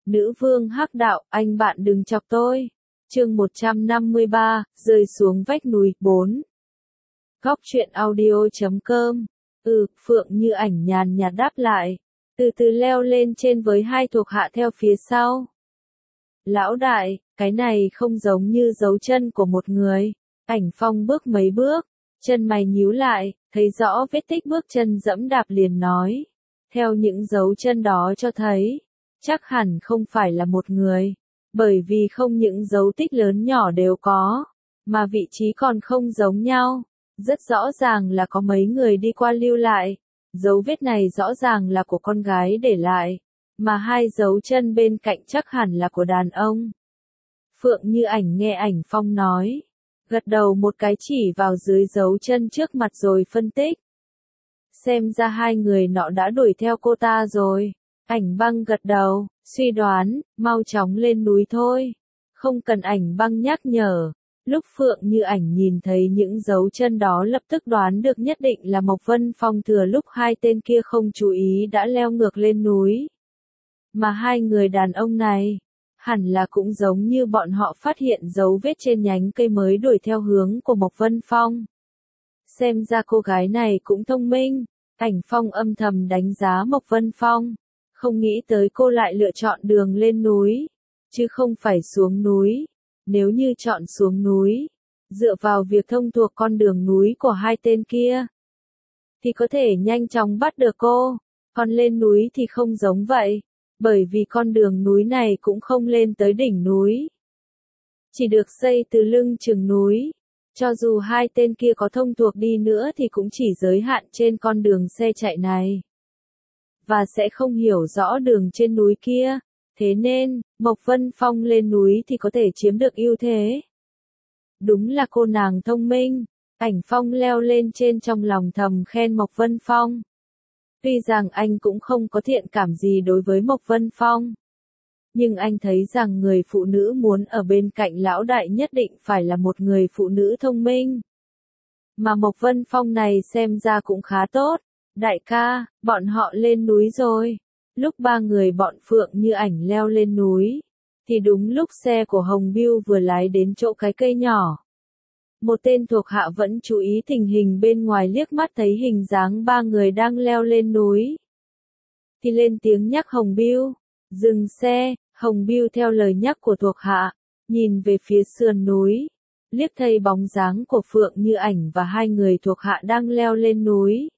Nữ vương hắc đạo, anh bạn đừng chọc tôi. Chương 153, rơi xuống vách núi 4. Góc truyện audio.com. Phượng Như Ảnh nhàn nhạt đáp lại, từ từ leo lên trên với hai thuộc hạ theo phía sau. Lão đại, cái này không giống như dấu chân của một người. Ảnh Phong bước mấy bước, chân mày nhíu lại, thấy rõ vết tích bước chân dẫm đạp liền nói. Theo những dấu chân đó cho thấy, chắc hẳn không phải là một người, bởi vì không những dấu tích lớn nhỏ đều có, mà vị trí còn không giống nhau. Rất rõ ràng là có mấy người đi qua lưu lại, dấu vết này rõ ràng là của con gái để lại, mà hai dấu chân bên cạnh chắc hẳn là của đàn ông. Phượng Như Ảnh nghe Ảnh Phong nói, gật đầu một cái chỉ vào dưới dấu chân trước mặt rồi phân tích. Xem ra hai người nọ đã đuổi theo cô ta rồi. Ảnh Băng gật đầu, suy đoán, mau chóng lên núi thôi. Không cần Ảnh Băng nhắc nhở. Lúc Phượng Như Ảnh nhìn thấy những dấu chân đó lập tức đoán được nhất định là Mộc Vân Phong thừa lúc hai tên kia không chú ý đã leo ngược lên núi. Mà hai người đàn ông này, hẳn là cũng giống như bọn họ phát hiện dấu vết trên nhánh cây mới đuổi theo hướng của Mộc Vân Phong. Xem ra cô gái này cũng thông minh. Ảnh Phong âm thầm đánh giá Mộc Vân Phong, không nghĩ tới cô lại lựa chọn đường lên núi, chứ không phải xuống núi. Nếu như chọn xuống núi, dựa vào việc thông thuộc con đường núi của hai tên kia, thì có thể nhanh chóng bắt được cô, còn lên núi thì không giống vậy, bởi vì con đường núi này cũng không lên tới đỉnh núi, chỉ được xây từ lưng chừng núi. Cho dù hai tên kia có thông thuộc đi nữa thì cũng chỉ giới hạn trên con đường xe chạy này, và sẽ không hiểu rõ đường trên núi kia. Thế nên, Mộc Vân Phong lên núi thì có thể chiếm được ưu thế. Đúng là cô nàng thông minh. Ảnh Phong leo lên trên trong lòng thầm khen Mộc Vân Phong. Tuy rằng anh cũng không có thiện cảm gì đối với Mộc Vân Phong, nhưng anh thấy rằng người phụ nữ muốn ở bên cạnh lão đại nhất định phải là một người phụ nữ thông minh. Mà Mộc Vân Phong này xem ra cũng khá tốt. Đại ca, bọn họ lên núi rồi. Lúc ba người bọn Phượng Như Ảnh leo lên núi, thì đúng lúc xe của Hồng Bưu vừa lái đến chỗ cái cây nhỏ. Một tên thuộc hạ vẫn chú ý tình hình bên ngoài liếc mắt thấy hình dáng ba người đang leo lên núi, thì lên tiếng nhắc Hồng Bưu, dừng xe. Hồng Bưu theo lời nhắc của thuộc hạ, nhìn về phía sườn núi, liếc thấy bóng dáng của Phượng Như Ảnh và hai người thuộc hạ đang leo lên núi,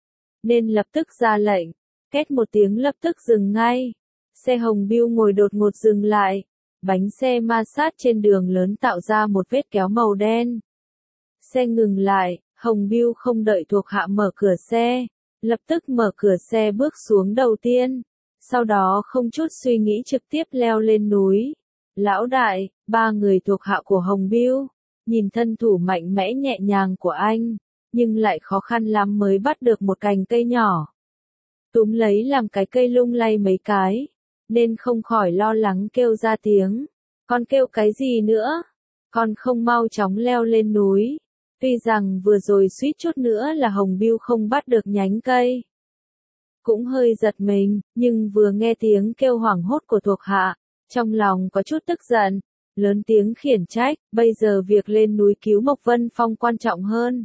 nên lập tức ra lệnh. Két một tiếng lập tức dừng ngay. Xe Hồng Bưu ngồi đột ngột dừng lại. Bánh xe ma sát trên đường lớn tạo ra một vết kéo màu đen. Xe ngừng lại, Hồng Bưu không đợi thuộc hạ mở cửa xe, lập tức mở cửa xe bước xuống đầu tiên. Sau đó không chút suy nghĩ trực tiếp leo lên núi. Lão đại, ba người thuộc hạ của Hồng Bưu, nhìn thân thủ mạnh mẽ nhẹ nhàng của anh, nhưng lại khó khăn lắm mới bắt được một cành cây nhỏ. Túm lấy làm cái cây lung lay mấy cái, nên không khỏi lo lắng kêu ra tiếng. Con kêu cái gì nữa? Con không mau chóng leo lên núi. Tuy rằng vừa rồi suýt chút nữa là Hồng Bưu không bắt được nhánh cây. Cũng hơi giật mình, nhưng vừa nghe tiếng kêu hoảng hốt của thuộc hạ, trong lòng có chút tức giận, lớn tiếng khiển trách, bây giờ việc lên núi cứu Mộc Vân Phong quan trọng hơn.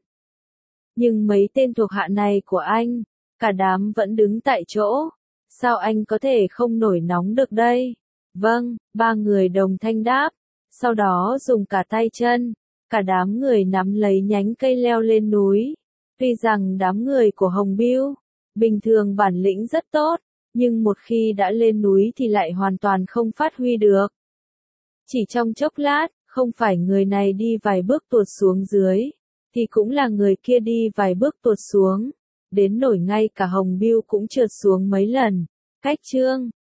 Nhưng mấy tên thuộc hạ này của anh, cả đám vẫn đứng tại chỗ, sao anh có thể không nổi nóng được đây? Vâng, ba người đồng thanh đáp, sau đó dùng cả tay chân, cả đám người nắm lấy nhánh cây leo lên núi. Tuy rằng đám người của Hồng Bưu, bình thường bản lĩnh rất tốt, nhưng một khi đã lên núi thì lại hoàn toàn không phát huy được. Chỉ trong chốc lát, không phải người này đi vài bước tuột xuống dưới, thì cũng là người kia đi vài bước tuột xuống. Đến nổi ngay cả Hồng Bưu cũng trượt xuống mấy lần. Cách chương